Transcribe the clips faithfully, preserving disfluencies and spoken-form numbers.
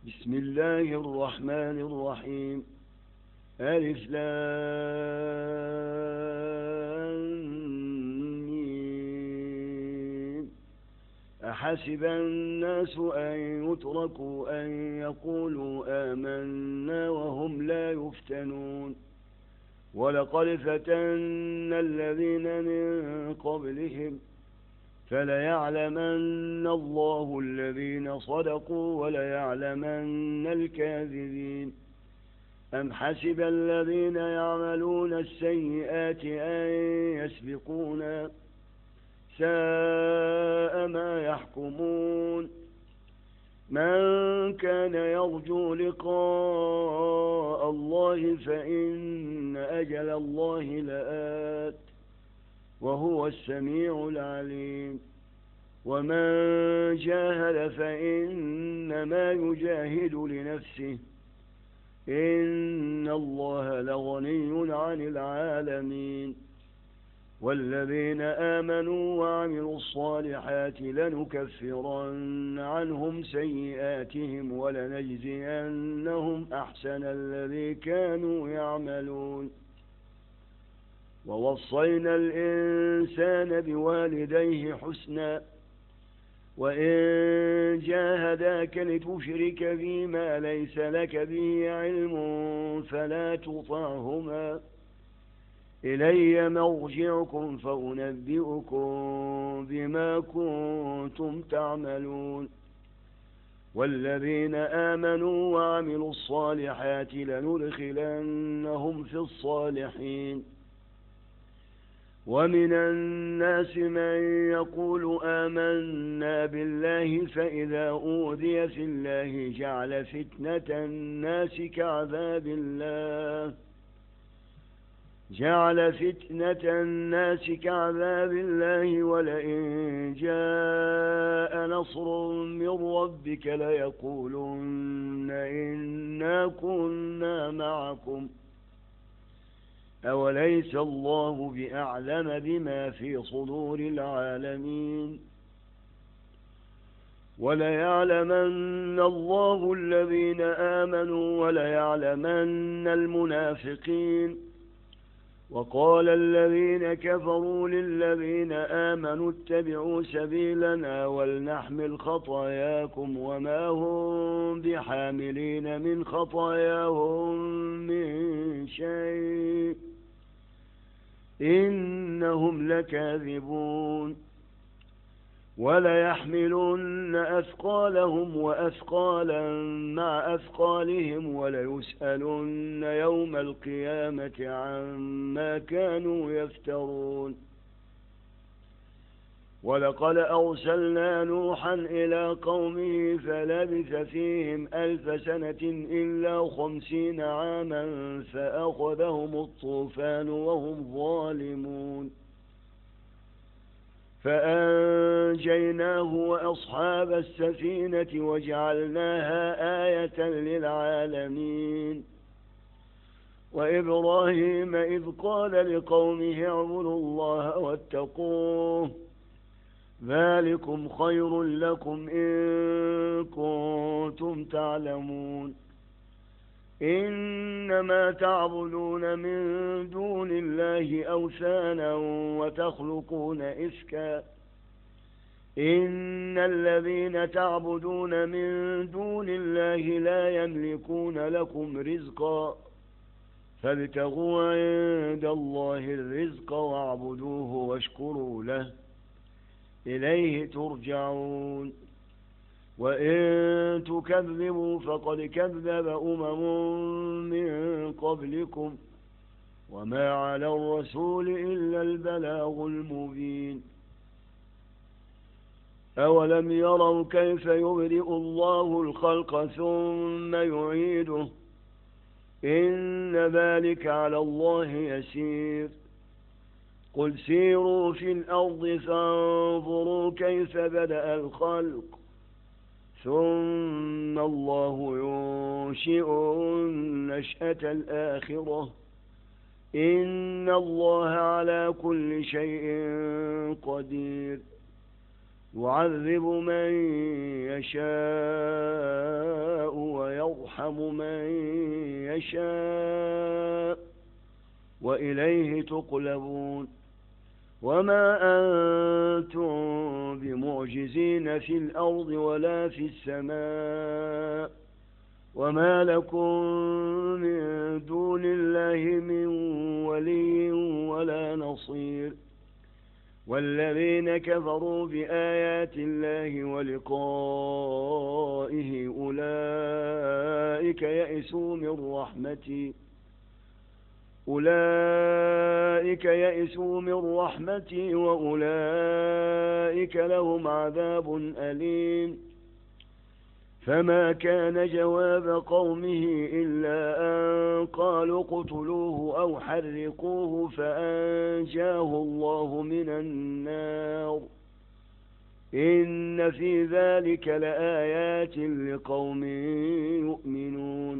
بسم الله الرحمن الرحيم. ألف لام ميم. أحسب الناس أن يتركوا أن يقولوا آمنا وهم لا يفتنون. ولقد فتنا الذين من قبلهم فليعلمن الله الذين صدقوا وليعلمن الكاذبين. أم حسب الذين يعملون السيئات أن يسبقونا ساء ما يحكمون. من كان يرجو لقاء الله فإن أجل الله لآت وهو السميع العليم. ومن جاهد فإنما يجاهد لنفسه إن الله لغني عن العالمين. والذين آمنوا وعملوا الصالحات لنكفرن عنهم سيئاتهم ولنجزينهم أحسن الذي كانوا يعملون. ووصينا الإنسان بوالديه حسنا وإن جاهداك لتشرك بي ما ليس لك به علم فلا تطعهما إلي مرجعكم فأنبئكم بما كنتم تعملون. والذين آمنوا وعملوا الصالحات لندخلنهم في الصالحين. ومن الناس من يقول آمنا بالله فإذا أوذي في الله جعل فتنة الناس كعذاب الله جعل فتنة الناس كعذاب الله ولئن جاء نصر من ربك ليقولن إنا كنا معكم أوليس الله بأعلم بما في صدور العالمين. وليعلمن الله الذين آمنوا وليعلمن المنافقين. وقال الذين كفروا للذين آمنوا اتبعوا سبيلنا ولنحمل خطاياكم وما هم بحاملين من خطاياهم من شيء إنهم لكاذبون. وليحملن أثقالهم وأثقالا مع أثقالهم وليسألن يوم القيامة عما كانوا يفترون. ولقد أرسلنا نوحا إلى قومه فلبث فيهم ألف سنة إلا خمسين عاما فأخذهم الطوفان وهم ظالمون فأنجيناه وأصحاب السفينة وجعلناها آية للعالمين. وإبراهيم إذ قال لقومه اعبدوا الله واتقوه ذلكم خير لكم إن كنتم تعلمون. إنما تعبدون من دون الله أوثانا وتخلقون إفكا إن الذين تعبدون من دون الله لا يملكون لكم رزقا فابتغوا عند الله الرزق واعبدوه واشكروا له إليه ترجعون. وإن تكذبوا فقد كذب أمم من قبلكم وما على الرسول إلا البلاغ المبين. أولم يروا كيف يبدئ الله الخلق ثم يعيده إن ذلك على الله يسير. قل سيروا في الأرض فانظروا كيف بدأ الخلق ثم الله ينشئ النشأة الآخرة إن الله على كل شيء قدير. يعذب من يشاء يرحم من يشاء وإليه تقلبون وما أنتم بمعجزين في الأرض ولا في السماء وما لكم من دون الله من ولي ولا نصير والذين كفروا بآيات الله ولقائه أولئك يئسوا من رحمتي أولئك يئسوا من رحمتي وأولئك لهم عذاب أليم فما كان جواب قومه إلا أن قالوا اقتلوه أو حرقوه فأنجاه الله من النار إن في ذلك لآيات لقوم يؤمنون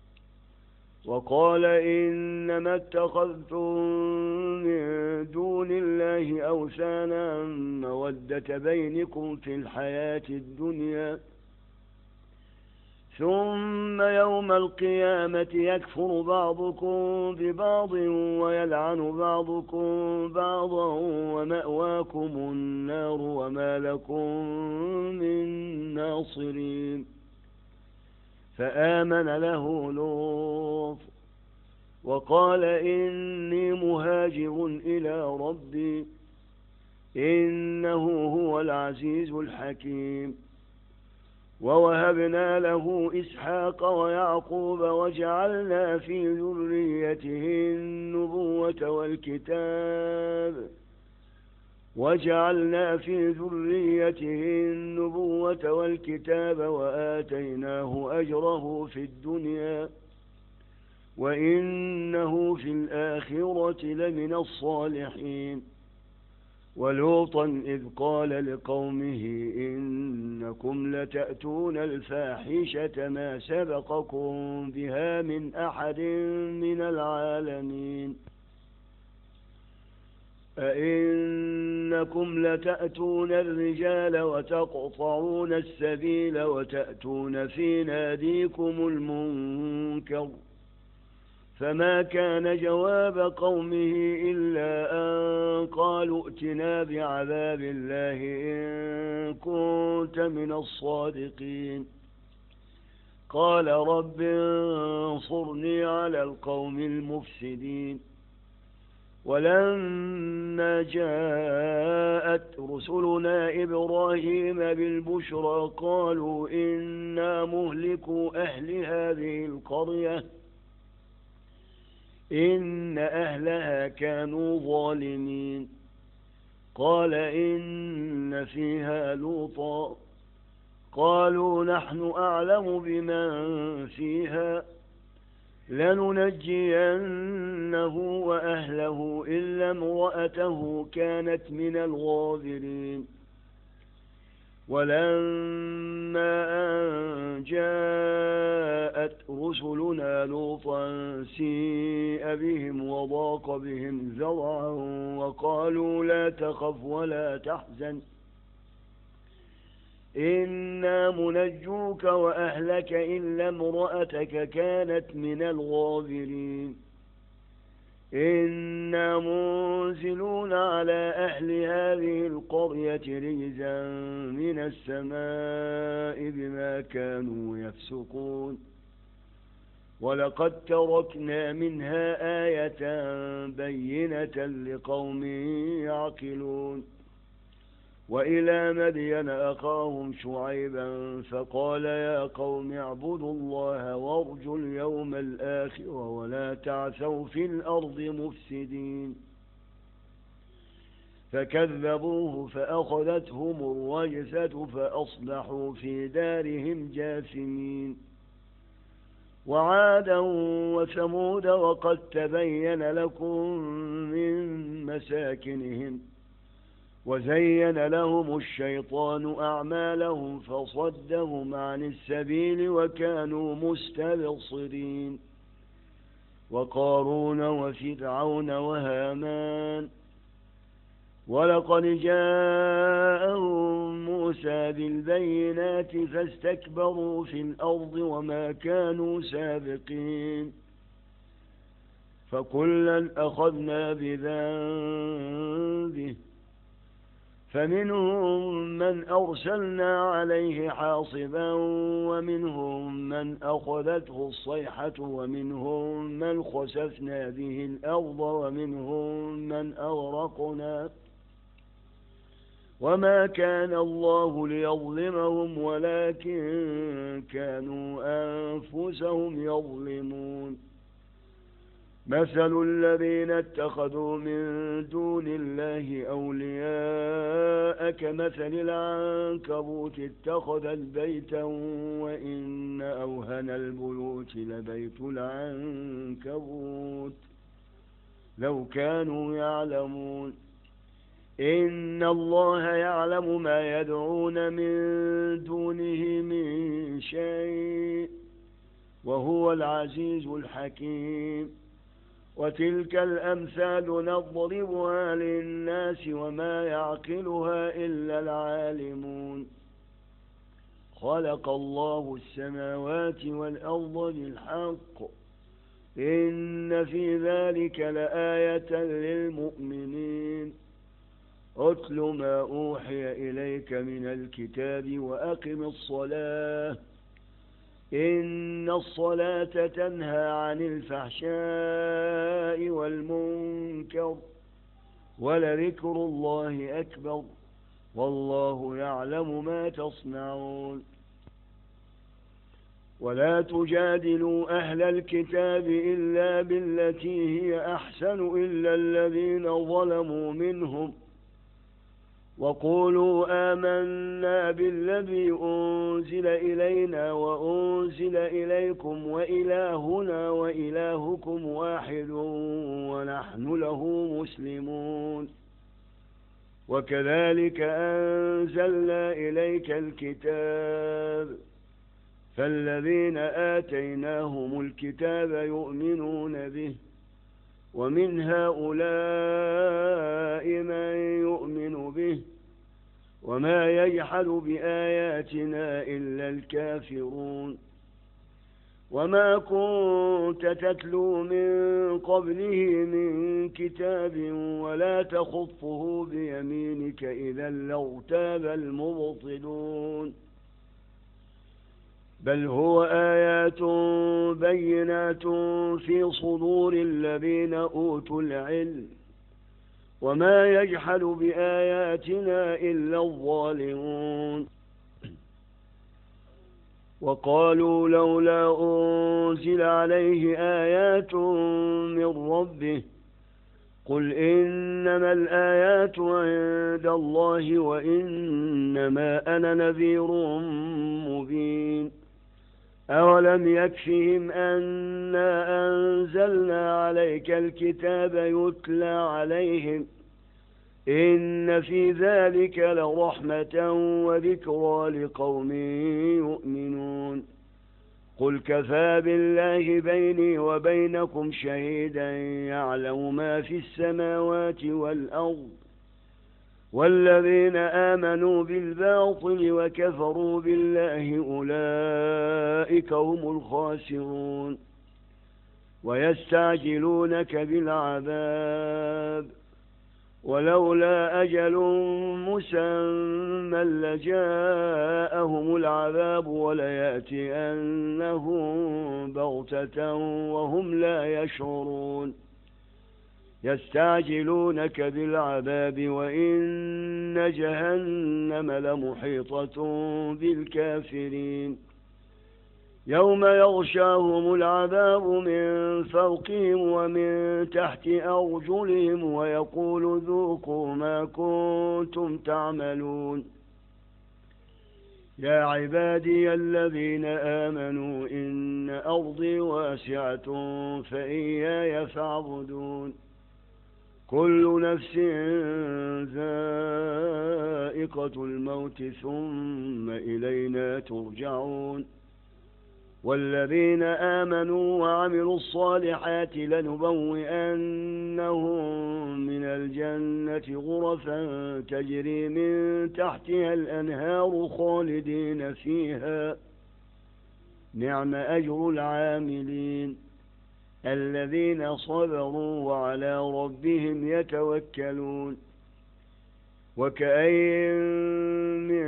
وقال إنما اتخذتم من دون الله أوثانا مودة بينكم في الحياة الدنيا ثم يوم القيامة يكفر بعضكم ببعض ويلعن بعضكم بعضا ومأواكم النار وما لكم من ناصرين فآمن له لوط وقال إني مهاجر إلى ربي إنه هو العزيز الحكيم ووهبنا له إسحاق ويعقوب وجعلنا في ذريته النبوة والكتاب وجعلنا في ذريته النبوة والكتاب وآتيناه أجره في الدنيا وإنه في الآخرة لمن الصالحين ولوطا إذ قال لقومه إنكم لتأتون الفاحشة ما سبقكم بها من أحد من العالمين أئنكم لتأتون الرجال وتقطعون السبيل وتأتون في ناديكم المنكر فما كان جواب قومه إلا أن قالوا ائتنا بعذاب الله إن كنت من الصادقين قال رب انصرني على القوم المفسدين ولما جاءت رسلنا إبراهيم بالبشرى قالوا إنا مهلكو أهل هذه القرية إن أهلها كانوا ظالمين قال إن فيها لوطا قالوا نحن أعلم بمن فيها لننجينه وأهله إلا امرأته كانت من الغابرين ولما أن جاءت رسلنا لوطا سيء بهم وضاق بهم ذرعا وقالوا لا تخف ولا تحزن إنا منجوك وأهلك إلا امرأتك كانت من الغابرين إنا منزلون على أهل هذه القرية رجزا من السماء بما كانوا يفسقون ولقد تركنا منها آية بينة لقوم يعقلون وإلى مدين أخاهم شعيبا فقال يا قوم اعبدوا الله وارجوا اليوم الآخر ولا تعثوا في الأرض مفسدين فكذبوه فأخذتهم الرجفة فأصبحوا في دارهم جاثمين وعادا وثمود وقد تبين لكم من مساكنهم وزين لهم الشيطان أعمالهم فصدهم عن السبيل وكانوا مستبصرين وقارون وفرعون وهامان ولقد جاءهم موسى موسى بالبينات فاستكبروا في الأرض وما كانوا سابقين فكلا أخذنا بذنبه فمنهم من أرسلنا عليه حاصبا ومنهم من أخذته الصيحة ومنهم من خسفنا به الأرض ومنهم من أغرقنا وما كان الله ليظلمهم ولكن كانوا أنفسهم يظلمون مثل الذين اتخذوا من دون الله أولياء كمثل العنكبوت اتخذت بيتا وإن أوهن البيوت لبيت العنكبوت لو كانوا يعلمون إن الله يعلم ما يدعون من دونه من شيء وهو العزيز الحكيم وتلك الأمثال نضربها للناس وما يعقلها إلا العالمون خلق الله السماوات والأرض بالحق إن في ذلك لآية للمؤمنين أتل ما أوحي إليك من الكتاب وأقم الصلاة إن الصلاة تنهى عن الفحشاء والمنكر ولذكر الله أكبر والله يعلم ما تصنعون ولا تجادلوا أهل الكتاب إلا بالتي هي أحسن إلا الذين ظلموا منهم وقولوا آمنا بالذي أنزل إلينا وأنزل إليكم وإلهنا وإلهكم واحد ونحن له مسلمون وكذلك أنزلنا إليك الكتاب فالذين آتيناهم الكتاب يؤمنون به ومن هؤلاء من يؤمن به وما يجحد بآياتنا إلا الكافرون وما كنت تتلو من قبله من كتاب ولا تخطه بيمينك إذا لارتاب المبطلون بل هو آيات بينات في صدور الذين أوتوا العلم وما يجحد بآياتنا إلا الظالمون وقالوا لولا أنزل عليه آيات من ربه قل إنما الآيات عند الله وإنما أنا نذير مبين أولم يكفهم أنا أنزلنا عليك الكتاب يتلى عليهم إن في ذلك لرحمة وذكرى لقوم يؤمنون قل كفى بالله بيني وبينكم شهيدا يعلم ما في السماوات والأرض والذين آمنوا بالباطل وكفروا بالله أولئك هم الخاسرون ويستعجلونك بالعذاب ولولا أجل مسمى لجاءهم العذاب وليأتينهم بغتة وهم لا يشعرون يستعجلونك بالعذاب وإن جهنم لمحيطة بالكافرين يوم يغشاهم العذاب من فوقهم ومن تحت أرجلهم ويقول ذوقوا ما كنتم تعملون يا عبادي الذين آمنوا إن أرضي واسعة فإياي فاعبدون كل نفس ذائقة الموت ثم إلينا ترجعون والذين آمنوا وعملوا الصالحات لنبوئنهم من الجنة غرفا تجري من تحتها الأنهار خالدين فيها نعم أجر العاملين الذين صبروا وعلى ربهم يتوكلون وكأين من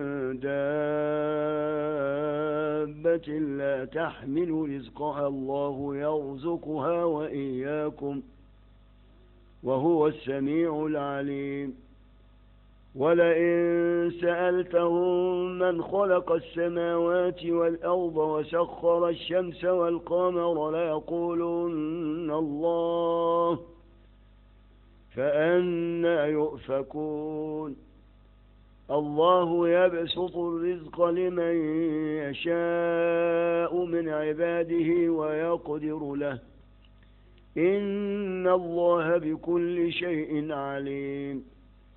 دابة لا تحمل رزقها الله يرزقها وإياكم وهو السميع العليم ولئن سألتهم من خلق السماوات والأرض وسخر الشمس والقمر ليقولن الله فأنى يؤفكون الله يبسط الرزق لمن يشاء من عباده ويقدر له إن الله بكل شيء عليم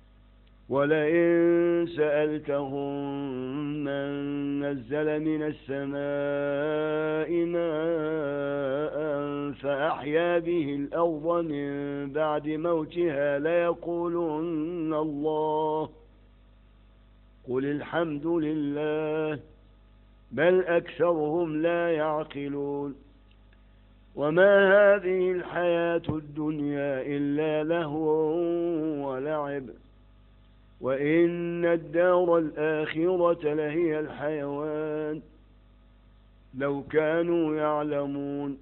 ولئن سألتهم من نزل من السماء ماء فأحيا به الأرض من بعد موتها ليقولن الله قل الحمد لله بل أكثرهم لا يعقلون وما هذه الحياة الدنيا إلا لهو ولعب وإن الدار الآخرة لهي الحيوان لو كانوا يعلمون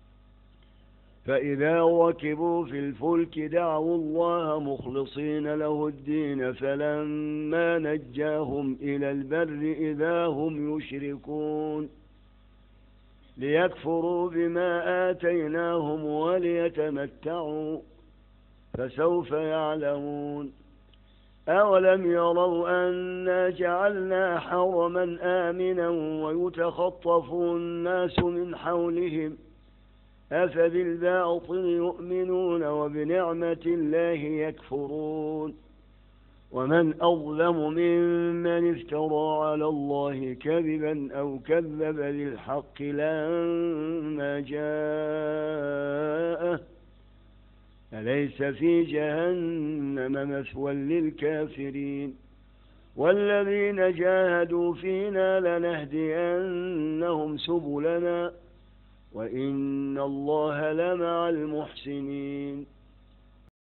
فإذا ركبوا في الفلك دعوا الله مخلصين له الدين فلما نجاهم إلى البر إذا هم يشركون ليكفروا بما آتيناهم وليتمتعوا فسوف يعلمون أولم يروا أنا جعلنا حرما آمنا ويتخطف الناس من حولهم أفبالباطل يؤمنون وبنعمة الله يكفرون ومن أظلم ممن افترى على الله كذبا أو كذب بالحق لما جاءه أليس في جهنم مثوى للكافرين والذين جاهدوا فينا لنهدينهم سبلنا وإن الله لمع المحسنين